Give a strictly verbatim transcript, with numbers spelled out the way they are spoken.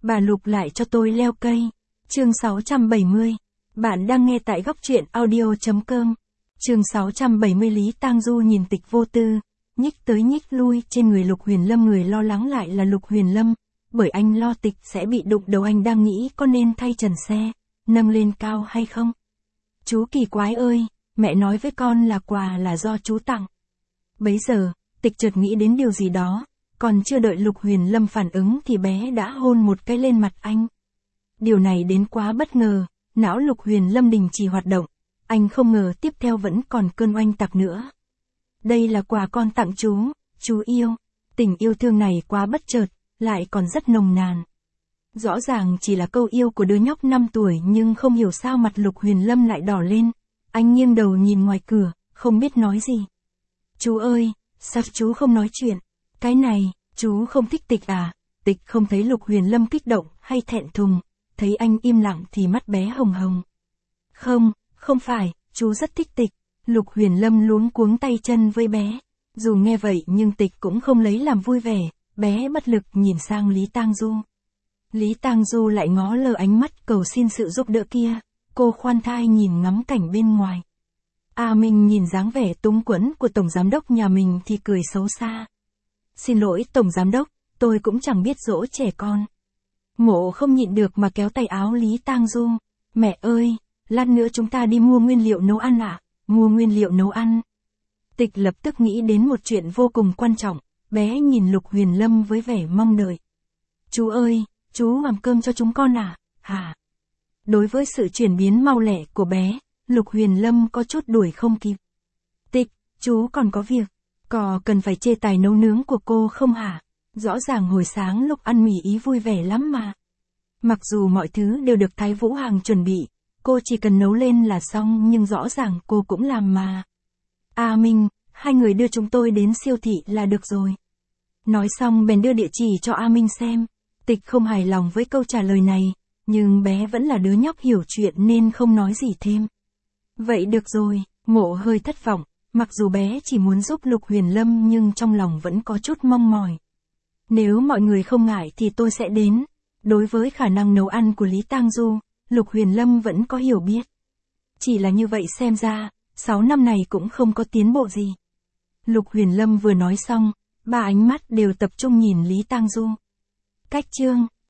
Bà Lục lại cho tôi leo cây. Chương sáu trăm bảy mươi. Bạn đang nghe tại góc truyện audio chấm com. Chương sáu trăm bảy mươi. Lý Tang Du nhìn Tịch vô tư, nhích tới nhích lui trên người Lục Huyền Lâm. Người lo lắng lại là Lục Huyền Lâm, bởi anh lo Tịch sẽ bị đụng đầu. Anh đang nghĩ có nên thay trần xe, nâng lên cao hay không. Chú kỳ quái ơi, mẹ nói với con là quà là do chú tặng. Bấy giờ, Tịch chợt nghĩ đến điều gì đó, còn chưa đợi Lục Huyền Lâm phản ứng thì bé đã hôn một cái lên mặt anh. Điều này đến quá bất ngờ, não Lục Huyền Lâm đình chỉ hoạt động, anh không ngờ tiếp theo vẫn còn cơn oanh tạc nữa. Đây là quà con tặng chú, chú yêu. Tình yêu thương này quá bất chợt, lại còn rất nồng nàn. Rõ ràng chỉ là câu yêu của đứa nhóc năm tuổi, nhưng không hiểu sao mặt Lục Huyền Lâm lại đỏ lên. Anh nghiêng đầu nhìn ngoài cửa, không biết nói gì. Chú ơi, sao chú không nói chuyện? Cái này, chú không thích Tịch à? Tịch không thấy Lục Huyền Lâm kích động hay thẹn thùng, thấy anh im lặng thì mắt bé hồng hồng. Không, không phải, chú rất thích Tịch. Lục Huyền Lâm luống cuống tay chân với bé. Dù nghe vậy nhưng Tịch cũng không lấy làm vui vẻ, bé bất lực nhìn sang Lý Tang Du. Lý Tang Du lại ngó lơ ánh mắt cầu xin sự giúp đỡ kia, cô khoan thai nhìn ngắm cảnh bên ngoài. A Minh nhìn dáng vẻ túng quẫn của tổng giám đốc nhà mình thì cười xấu xa. Xin lỗi tổng giám đốc, tôi cũng chẳng biết dỗ trẻ con. Ngộ không nhịn được mà kéo tay áo Lý Tang Du. Mẹ ơi, lát nữa chúng ta đi mua nguyên liệu nấu ăn ạ. À? Mua nguyên liệu nấu ăn. Tịch lập tức nghĩ đến một chuyện vô cùng quan trọng, bé nhìn Lục Huyền Lâm với vẻ mong đợi. Chú ơi, chú làm cơm cho chúng con à? Hả? Đối với sự chuyển biến mau lẹ của bé, Lục Huyền Lâm có chút đuổi không kịp. Tịch, chú còn có việc. Có cần phải chê tài nấu nướng của cô không hả? Rõ ràng hồi sáng lúc ăn mì Ý vui vẻ lắm mà. Mặc dù mọi thứ đều được Thái Vũ Hằng chuẩn bị, cô chỉ cần nấu lên là xong, nhưng rõ ràng cô cũng làm mà. A Minh, hai người đưa chúng tôi đến siêu thị là được rồi. Nói xong bèn đưa địa chỉ cho A Minh xem. Tịch không hài lòng với câu trả lời này, nhưng bé vẫn là đứa nhóc hiểu chuyện nên không nói gì thêm. Vậy được rồi, Ngộ hơi thất vọng, mặc dù bé chỉ muốn giúp Lục Huyền Lâm nhưng trong lòng vẫn có chút mong mỏi. Nếu mọi người không ngại thì tôi sẽ đến. Đối với khả năng nấu ăn của Lý Tang Du, Lục Huyền Lâm vẫn có hiểu biết. Chỉ là như vậy xem ra, sáu năm này cũng không có tiến bộ gì. Lục Huyền Lâm vừa nói xong, ba ánh mắt đều tập trung nhìn Lý Tang Du. Cách chương